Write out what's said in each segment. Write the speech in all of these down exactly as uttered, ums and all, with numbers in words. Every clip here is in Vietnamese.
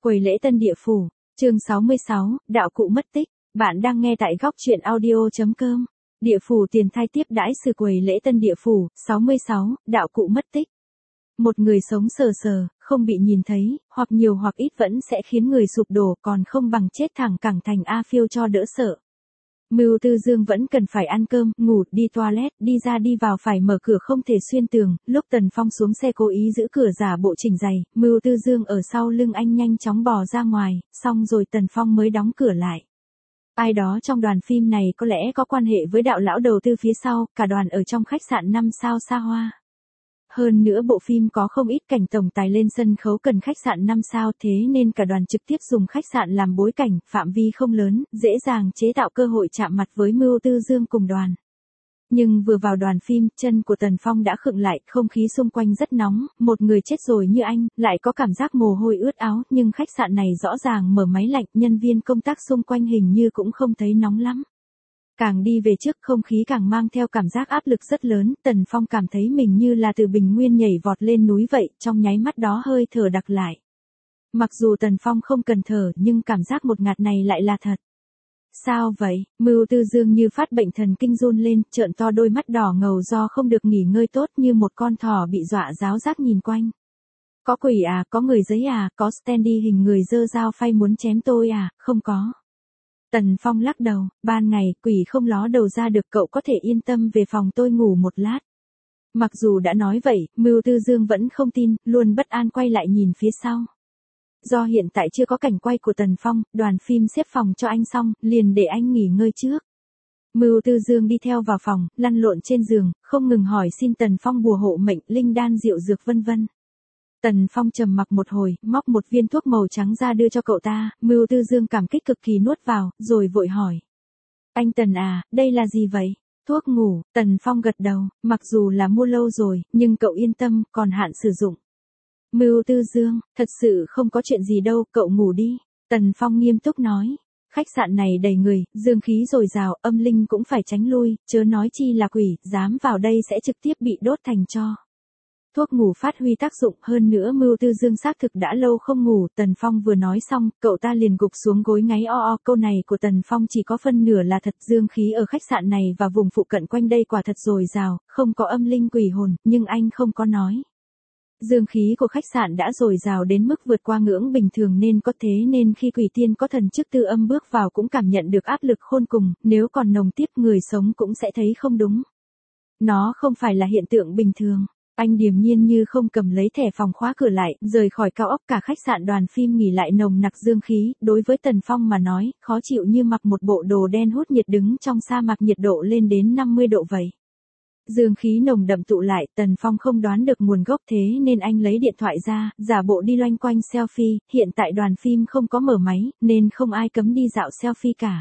Quầy lễ tân địa phủ, chương sáu mươi sáu, đạo cụ mất tích. Bạn đang nghe tại góc truyện audio.com. Địa phủ tiền thai tiếp đãi sự quầy lễ tân địa phủ, sáu mươi sáu, đạo cụ mất tích. Một người sống sờ sờ, không bị nhìn thấy, hoặc nhiều hoặc ít vẫn sẽ khiến người sụp đổ, còn không bằng chết thẳng cẳng thành A Phiêu cho đỡ sợ. Mưu Tư Dương vẫn cần phải ăn cơm, ngủ, đi toilet, đi ra đi vào phải mở cửa không thể xuyên tường. Lúc Tần Phong xuống xe cố ý giữ cửa giả bộ chỉnh giày, Mưu Tư Dương ở sau lưng anh nhanh chóng bò ra ngoài, xong rồi Tần Phong mới đóng cửa lại. Ai đó trong đoàn phim này có lẽ có quan hệ với đạo lão đầu tư phía sau, cả đoàn ở trong khách sạn năm sao xa hoa. Hơn nữa bộ phim có không ít cảnh tổng tài lên sân khấu cần khách sạn năm sao, thế nên cả đoàn trực tiếp dùng khách sạn làm bối cảnh, phạm vi không lớn, dễ dàng chế tạo cơ hội chạm mặt với Mưu Tư Dương cùng đoàn. Nhưng vừa vào đoàn phim, chân của Tần Phong đã khựng lại, không khí xung quanh rất nóng, một người chết rồi như anh, lại có cảm giác mồ hôi ướt áo, nhưng khách sạn này rõ ràng mở máy lạnh, nhân viên công tác xung quanh hình như cũng không thấy nóng lắm. Càng đi về trước không khí càng mang theo cảm giác áp lực rất lớn, Tần Phong cảm thấy mình như là từ bình nguyên nhảy vọt lên núi vậy, trong nháy mắt đó hơi thở đặc lại. Mặc dù Tần Phong không cần thở nhưng cảm giác một ngạt này lại là thật. Sao vậy? Mưu Tư Dương như phát bệnh thần kinh run lên, trợn to đôi mắt đỏ ngầu do không được nghỉ ngơi tốt như một con thỏ bị dọa ráo rác nhìn quanh. Có quỷ à, có người giấy à, có standy hình người giơ dao phay muốn chém tôi à, không có. Tần Phong lắc đầu, ban ngày quỷ không ló đầu ra được, cậu có thể yên tâm về phòng tôi ngủ một lát. Mặc dù đã nói vậy, Mưu Tư Dương vẫn không tin, luôn bất an quay lại nhìn phía sau. Do hiện tại chưa có cảnh quay của Tần Phong, đoàn phim xếp phòng cho anh xong, liền để anh nghỉ ngơi trước. Mưu Tư Dương đi theo vào phòng, lăn lộn trên giường, không ngừng hỏi xin Tần Phong bùa hộ mệnh, linh đan rượu dược vân vân. Tần Phong trầm mặc một hồi, móc một viên thuốc màu trắng ra đưa cho cậu ta, Mưu Tư Dương cảm kích cực kỳ nuốt vào, rồi vội hỏi. Anh Tần à, đây là gì vậy? Thuốc ngủ, Tần Phong gật đầu, mặc dù là mua lâu rồi, nhưng cậu yên tâm, còn hạn sử dụng. Mưu Tư Dương, thật sự không có chuyện gì đâu, cậu ngủ đi. Tần Phong nghiêm túc nói. Khách sạn này đầy người, dương khí dồi dào, âm linh cũng phải tránh lui, chớ nói chi là quỷ, dám vào đây sẽ trực tiếp bị đốt thành tro. Thuốc ngủ phát huy tác dụng, hơn nữa Mưu Tư Dương xác thực đã lâu không ngủ. Tần Phong vừa nói xong, cậu ta liền gục xuống gối ngáy o o. Câu này của Tần Phong chỉ có phân nửa là thật. Dương khí ở khách sạn này và vùng phụ cận quanh đây quả thật dồi dào, không có âm linh quỷ hồn, nhưng anh không có nói. Dương khí của khách sạn đã dồi dào đến mức vượt qua ngưỡng bình thường nên có thế nên khi quỷ tiên có thần chức tư âm bước vào cũng cảm nhận được áp lực khôn cùng, nếu còn nồng tiếp người sống cũng sẽ thấy không đúng. Nó không phải là hiện tượng bình thường. Anh điềm nhiên như không cầm lấy thẻ phòng khóa cửa lại, rời khỏi cao ốc. Cả khách sạn đoàn phim nghỉ lại nồng nặc dương khí, đối với Tần Phong mà nói, khó chịu như mặc một bộ đồ đen hút nhiệt đứng trong sa mạc nhiệt độ lên đến năm mươi độ vậy. Dương khí nồng đậm tụ lại, Tần Phong không đoán được nguồn gốc thế nên anh lấy điện thoại ra, giả bộ đi loanh quanh selfie, hiện tại đoàn phim không có mở máy, nên không ai cấm đi dạo selfie cả.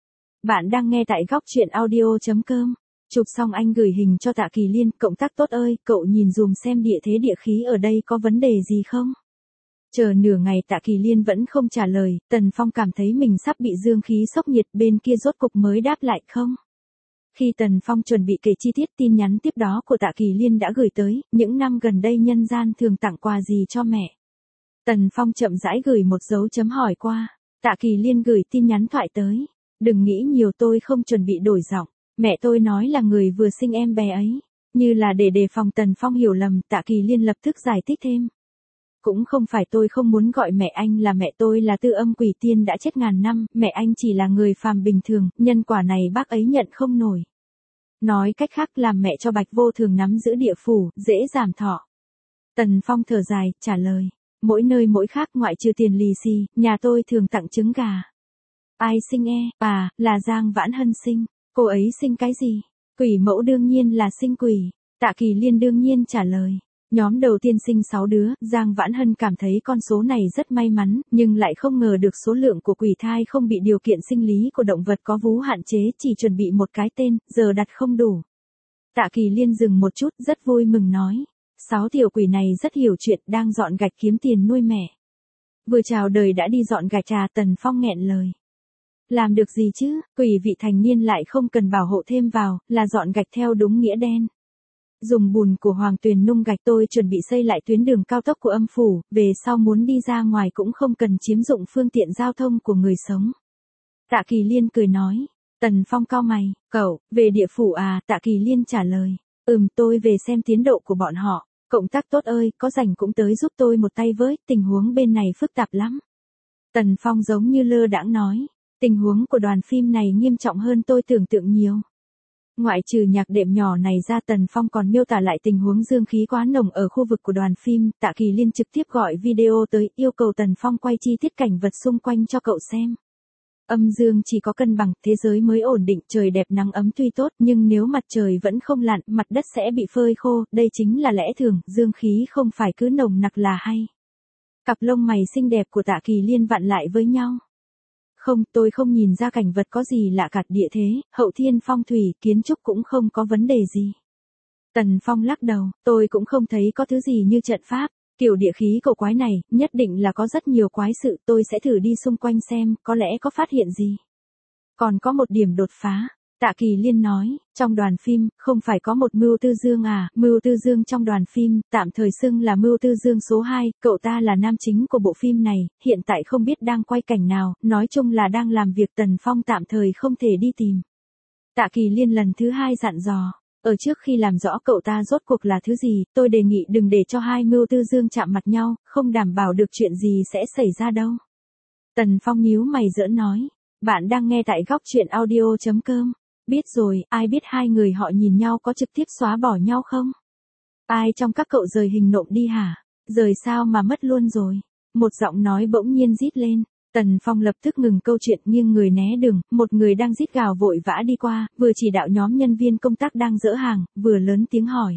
Bạn đang nghe tại góc truyện audio.com. Chụp xong anh gửi hình cho Tạ Kỳ Liên, cộng tác tốt ơi, cậu nhìn dùm xem địa thế địa khí ở đây có vấn đề gì không? Chờ nửa ngày Tạ Kỳ Liên vẫn không trả lời, Tần Phong cảm thấy mình sắp bị dương khí sốc nhiệt, bên kia rốt cục mới đáp lại không? Khi Tần Phong chuẩn bị kể chi tiết tin nhắn tiếp đó của Tạ Kỳ Liên đã gửi tới, những năm gần đây nhân gian thường tặng quà gì cho mẹ? Tần Phong chậm rãi gửi một dấu chấm hỏi qua, Tạ Kỳ Liên gửi tin nhắn thoại tới. Đừng nghĩ nhiều, tôi không chuẩn bị đổi giọng. Mẹ tôi nói là người vừa sinh em bé ấy. Như là để đề phòng Tần Phong hiểu lầm, Tạ Kỳ Liên lập tức giải thích thêm. Cũng không phải tôi không muốn gọi mẹ anh là mẹ, tôi là tư âm quỷ tiên đã chết ngàn năm, mẹ anh chỉ là người phàm bình thường, nhân quả này bác ấy nhận không nổi. Nói cách khác làm mẹ cho Bạch Vô Thường nắm giữ địa phủ, dễ giảm thọ. Tần Phong thở dài, trả lời. Mỗi nơi mỗi khác, ngoại trừ tiền lì xì, nhà tôi thường tặng trứng gà. Ai sinh e? À, là Giang Vãn Hân sinh. Cô ấy sinh cái gì? Quỷ mẫu đương nhiên là sinh quỷ. Tạ Kỳ Liên đương nhiên trả lời. Nhóm đầu tiên sinh sáu đứa, Giang Vãn Hân cảm thấy con số này rất may mắn, nhưng lại không ngờ được số lượng của quỷ thai không bị điều kiện sinh lý của động vật có vú hạn chế, chỉ chuẩn bị một cái tên, giờ đặt không đủ. Tạ Kỳ Liên dừng một chút, rất vui mừng nói. Sáu tiểu quỷ này rất hiểu chuyện, đang dọn gạch kiếm tiền nuôi mẹ. Vừa chào đời đã đi dọn gạch à? Tần Phong nghẹn lời. Làm được gì chứ, quỷ vị thành niên lại không cần bảo hộ thêm vào, là dọn gạch theo đúng nghĩa đen. Dùng bùn của Hoàng Tuyền nung gạch tôi chuẩn bị xây lại tuyến đường cao tốc của âm phủ, về sau muốn đi ra ngoài cũng không cần chiếm dụng phương tiện giao thông của người sống. Tạ Kỳ Liên cười nói. Tần Phong cau mày, cậu, về địa phủ à? Tạ Kỳ Liên trả lời. Ừm, tôi về xem tiến độ của bọn họ. Cộng tác tốt ơi, có rảnh cũng tới giúp tôi một tay với, tình huống bên này phức tạp lắm. Tần Phong giống như lơ đãng nói. Tình huống của đoàn phim này nghiêm trọng hơn tôi tưởng tượng nhiều. Ngoại trừ nhạc đệm nhỏ này ra, Tần Phong còn miêu tả lại tình huống dương khí quá nồng ở khu vực của đoàn phim. Tạ Kỳ Liên trực tiếp gọi video tới, yêu cầu Tần Phong quay chi tiết cảnh vật xung quanh cho cậu xem. Âm dương chỉ có cân bằng, thế giới mới ổn định, trời đẹp nắng ấm tuy tốt, nhưng nếu mặt trời vẫn không lặn, mặt đất sẽ bị phơi khô, đây chính là lẽ thường, dương khí không phải cứ nồng nặc là hay. Cặp lông mày xinh đẹp của Tạ Kỳ Liên vặn lại với nhau. Không, tôi không nhìn ra cảnh vật có gì lạ cả, địa thế, hậu thiên phong thủy, kiến trúc cũng không có vấn đề gì. Tần Phong lắc đầu, tôi cũng không thấy có thứ gì như trận pháp. Kiểu địa khí cổ quái này, nhất định là có rất nhiều quái sự, tôi sẽ thử đi xung quanh xem, có lẽ có phát hiện gì. Còn có một điểm đột phá. Tạ Kỳ Liên nói, trong đoàn phim, không phải có một Mưu Tư Dương à? Mưu Tư Dương trong đoàn phim, tạm thời xưng là Mưu Tư Dương số hai, cậu ta là nam chính của bộ phim này, hiện tại không biết đang quay cảnh nào, nói chung là đang làm việc. Tần Phong tạm thời không thể đi tìm. Tạ Kỳ Liên lần thứ hai dặn dò. Ở trước khi làm rõ cậu ta rốt cuộc là thứ gì, tôi đề nghị đừng để cho hai Mưu Tư Dương chạm mặt nhau, không đảm bảo được chuyện gì sẽ xảy ra đâu. Tần Phong nhíu mày giỡn nói. Bạn đang nghe tại góc truyện audio chấm com. Biết rồi, ai biết hai người họ nhìn nhau có trực tiếp xóa bỏ nhau không? Ai trong các cậu rời hình nộm đi hả? Rời sao mà mất luôn rồi? Một giọng nói bỗng nhiên rít lên. Tần Phong lập tức ngừng câu chuyện, nghiêng người né đường, một người đang rít gào vội vã đi qua, vừa chỉ đạo nhóm nhân viên công tác đang dỡ hàng, vừa lớn tiếng hỏi.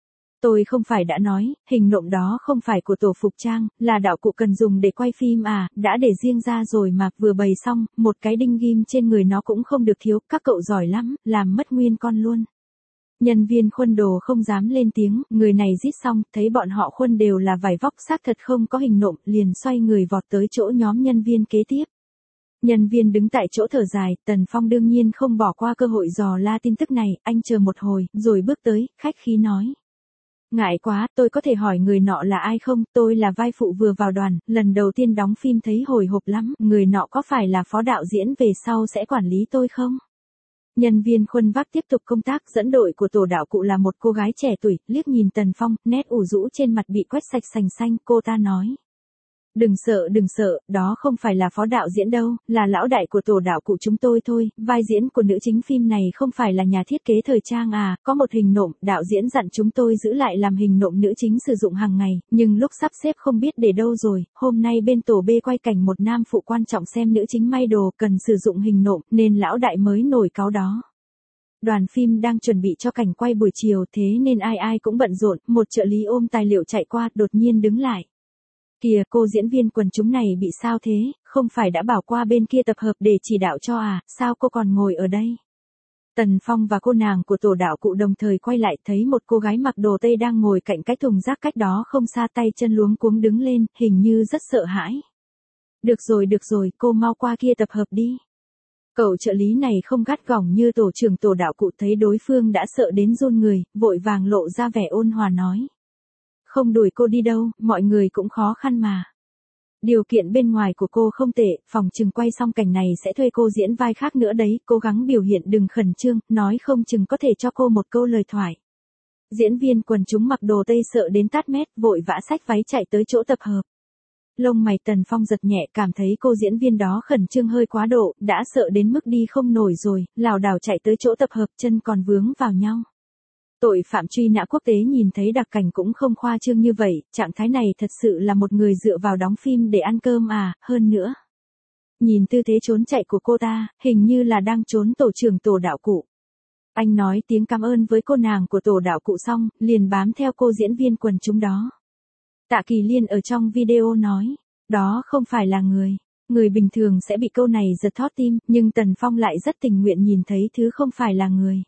Tôi không phải đã nói, hình nộm đó không phải của tổ phục trang, là đạo cụ cần dùng để quay phim à, đã để riêng ra rồi mà, vừa bày xong, một cái đinh ghim trên người nó cũng không được thiếu, các cậu giỏi lắm, làm mất nguyên con luôn. Nhân viên khuân đồ không dám lên tiếng, người này rít xong, thấy bọn họ khuân đều là vải vóc xác thật không có hình nộm, liền xoay người vọt tới chỗ nhóm nhân viên kế tiếp. Nhân viên đứng tại chỗ thở dài, Tần Phong đương nhiên không bỏ qua cơ hội dò la tin tức này, anh chờ một hồi, rồi bước tới, khách khí nói. Ngại quá, tôi có thể hỏi người nọ là ai không? Tôi là vai phụ vừa vào đoàn, lần đầu tiên đóng phim thấy hồi hộp lắm, người nọ có phải là phó đạo diễn về sau sẽ quản lý tôi không? Nhân viên khuân vác tiếp tục công tác, dẫn đội của tổ đạo cụ là một cô gái trẻ tuổi, liếc nhìn Tần Phong, nét ủ rũ trên mặt bị quét sạch sành xanh, cô ta nói. Đừng sợ đừng sợ, đó không phải là phó đạo diễn đâu, là lão đại của tổ đạo cụ chúng tôi thôi, vai diễn của nữ chính phim này không phải là nhà thiết kế thời trang à, có một hình nộm, đạo diễn dặn chúng tôi giữ lại làm hình nộm nữ chính sử dụng hàng ngày, nhưng lúc sắp xếp không biết để đâu rồi, hôm nay bên tổ B quay cảnh một nam phụ quan trọng xem nữ chính may đồ cần sử dụng hình nộm, nên lão đại mới nổi cáu đó. Đoàn phim đang chuẩn bị cho cảnh quay buổi chiều, thế nên ai ai cũng bận rộn, một trợ lý ôm tài liệu chạy qua, đột nhiên đứng lại. Kìa, cô diễn viên quần chúng này bị sao thế, không phải đã bảo qua bên kia tập hợp để chỉ đạo cho à, sao cô còn ngồi ở đây? Tần Phong và cô nàng của tổ đạo cụ đồng thời quay lại, thấy một cô gái mặc đồ tây đang ngồi cạnh cái thùng rác cách đó không xa, tay chân luống cuống đứng lên, hình như rất sợ hãi. Được rồi được rồi, cô mau qua kia tập hợp đi. Cậu trợ lý này không gắt gỏng như tổ trưởng tổ đạo cụ, thấy đối phương đã sợ đến run người, vội vàng lộ ra vẻ ôn hòa nói. Không đuổi cô đi đâu, mọi người cũng khó khăn mà. Điều kiện bên ngoài của cô không tệ, phòng chừng quay xong cảnh này sẽ thuê cô diễn vai khác nữa đấy, cố gắng biểu hiện đừng khẩn trương, nói không chừng có thể cho cô một câu lời thoại. Diễn viên quần chúng mặc đồ tây sợ đến tát mét, vội vã xách váy chạy tới chỗ tập hợp. Lông mày Tần Phong giật nhẹ, cảm thấy cô diễn viên đó khẩn trương hơi quá độ, đã sợ đến mức đi không nổi rồi, lảo đảo chạy tới chỗ tập hợp, chân còn vướng vào nhau. Tội phạm truy nã quốc tế nhìn thấy đặc cảnh cũng không khoa trương như vậy, trạng thái này thật sự là một người dựa vào đóng phim để ăn cơm à, hơn nữa. Nhìn tư thế trốn chạy của cô ta, hình như là đang trốn tổ trưởng tổ đạo cụ. Anh nói tiếng cảm ơn với cô nàng của tổ đạo cụ xong, liền bám theo cô diễn viên quần chúng đó. Tạ Kỳ Liên ở trong video nói, đó không phải là người. Người bình thường sẽ bị câu này giật thót tim, nhưng Tần Phong lại rất tình nguyện nhìn thấy thứ không phải là người.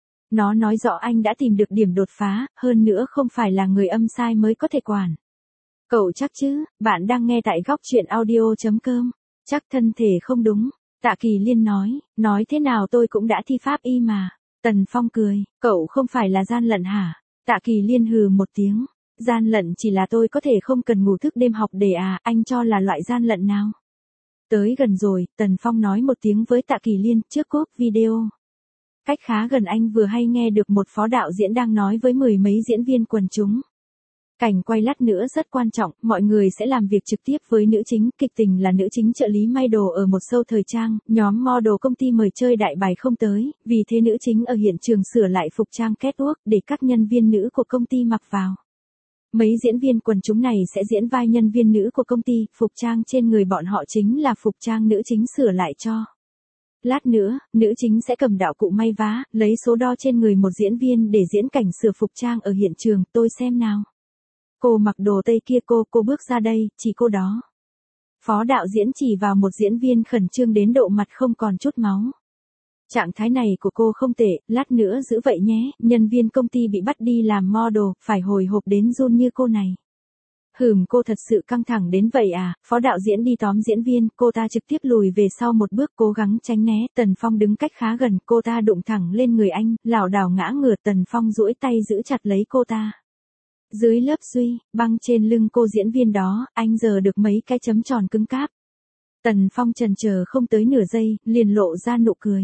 Nó nói rõ anh đã tìm được điểm đột phá, hơn nữa không phải là người âm sai mới có thể quản. Cậu chắc chứ, bạn đang nghe tại góc truyện audio chấm com. Chắc thân thể không đúng. Tạ Kỳ Liên nói, nói thế nào tôi cũng đã thi pháp y mà. Tần Phong cười, cậu không phải là gian lận hả? Tạ Kỳ Liên hừ một tiếng. Gian lận chỉ là tôi có thể không cần ngủ thức đêm học để à, anh cho là loại gian lận nào? Tới gần rồi, Tần Phong nói một tiếng với Tạ Kỳ Liên trước cốp video. Cách khá gần anh vừa hay nghe được một phó đạo diễn đang nói với mười mấy diễn viên quần chúng. Cảnh quay lát nữa rất quan trọng, mọi người sẽ làm việc trực tiếp với nữ chính, kịch tình là nữ chính trợ lý may đồ ở một show thời trang, nhóm model công ty mời chơi đại bài không tới, vì thế nữ chính ở hiện trường sửa lại phục trang catwalk để các nhân viên nữ của công ty mặc vào. Mấy diễn viên quần chúng này sẽ diễn vai nhân viên nữ của công ty, phục trang trên người bọn họ chính là phục trang nữ chính sửa lại cho. Lát nữa, nữ chính sẽ cầm đạo cụ may vá, lấy số đo trên người một diễn viên để diễn cảnh sửa phục trang ở hiện trường, tôi xem nào. Cô mặc đồ tây kia cô, cô bước ra đây, chỉ cô đó. Phó đạo diễn chỉ vào một diễn viên khẩn trương đến độ mặt không còn chút máu. Trạng thái này của cô không tệ, lát nữa giữ vậy nhé, nhân viên công ty bị bắt đi làm model, phải hồi hộp đến run như cô này. Hừm, cô thật sự căng thẳng đến vậy à? Phó đạo diễn đi tóm diễn viên, cô ta trực tiếp lùi về sau một bước cố gắng tránh né, Tần Phong đứng cách khá gần, cô ta đụng thẳng lên người anh, lảo đảo ngã ngửa, Tần Phong duỗi tay giữ chặt lấy cô ta. Dưới lớp suy, băng trên lưng cô diễn viên đó, anh giờ được mấy cái chấm tròn cứng cáp. Tần Phong chần chờ không tới nửa giây, liền lộ ra nụ cười.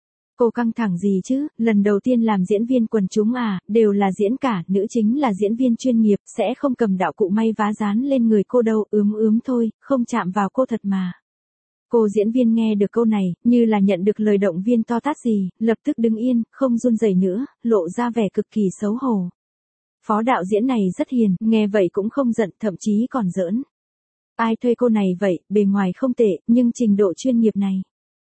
Cô căng thẳng gì chứ, lần đầu tiên làm diễn viên quần chúng à, đều là diễn cả, nữ chính là diễn viên chuyên nghiệp, sẽ không cầm đạo cụ may vá dán lên người cô đâu, ướm ướm thôi, không chạm vào cô thật mà. Cô diễn viên nghe được câu này, như là nhận được lời động viên to tát gì, lập tức đứng yên, không run rẩy nữa, lộ ra vẻ cực kỳ xấu hổ. Phó đạo diễn này rất hiền, nghe vậy cũng không giận, thậm chí còn giỡn. Ai thuê cô này vậy, bề ngoài không tệ, nhưng trình độ chuyên nghiệp này.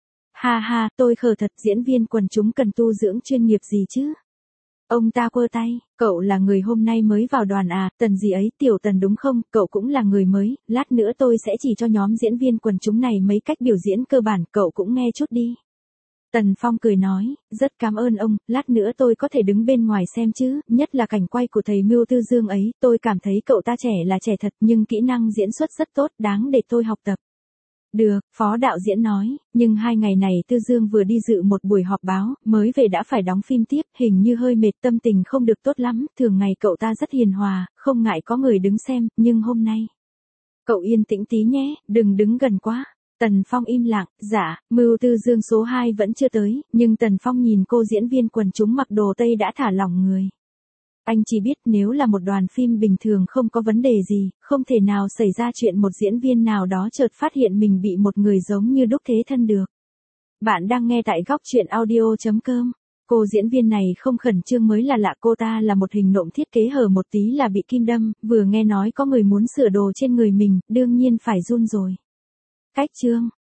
Ha ha, tôi khờ thật, diễn viên quần chúng cần tu dưỡng chuyên nghiệp gì chứ? Ông ta quơ tay, cậu là người hôm nay mới vào đoàn à, Tần gì ấy, Tiểu Tần đúng không, cậu cũng là người mới, lát nữa tôi sẽ chỉ cho nhóm diễn viên quần chúng này mấy cách biểu diễn cơ bản, cậu cũng nghe chút đi. Tần Phong cười nói, rất cảm ơn ông, lát nữa tôi có thể đứng bên ngoài xem chứ, nhất là cảnh quay của thầy Mưu Tư Dương ấy, tôi cảm thấy cậu ta trẻ là trẻ thật, nhưng kỹ năng diễn xuất rất tốt, đáng để tôi học tập. Được, phó đạo diễn nói, nhưng hai ngày này Tư Dương vừa đi dự một buổi họp báo, mới về đã phải đóng phim tiếp, hình như hơi mệt, tâm tình không được tốt lắm, thường ngày cậu ta rất hiền hòa, không ngại có người đứng xem, nhưng hôm nay. Cậu yên tĩnh tí nhé, đừng đứng gần quá. Tần Phong im lặng, dạ, Mưu Tư Dương số hai vẫn chưa tới, nhưng Tần Phong nhìn cô diễn viên quần chúng mặc đồ tây đã thả lỏng người. Anh chỉ biết nếu là một đoàn phim bình thường không có vấn đề gì, không thể nào xảy ra chuyện một diễn viên nào đó chợt phát hiện mình bị một người giống như đúc thế thân được. Bạn đang nghe tại góc truyện audio chấm com. Cô diễn viên này không khẩn trương mới là lạ, cô ta là một hình nộm thiết kế hở một tí là bị kim đâm, vừa nghe nói có người muốn sửa đồ trên người mình, đương nhiên phải run rồi. Cách chương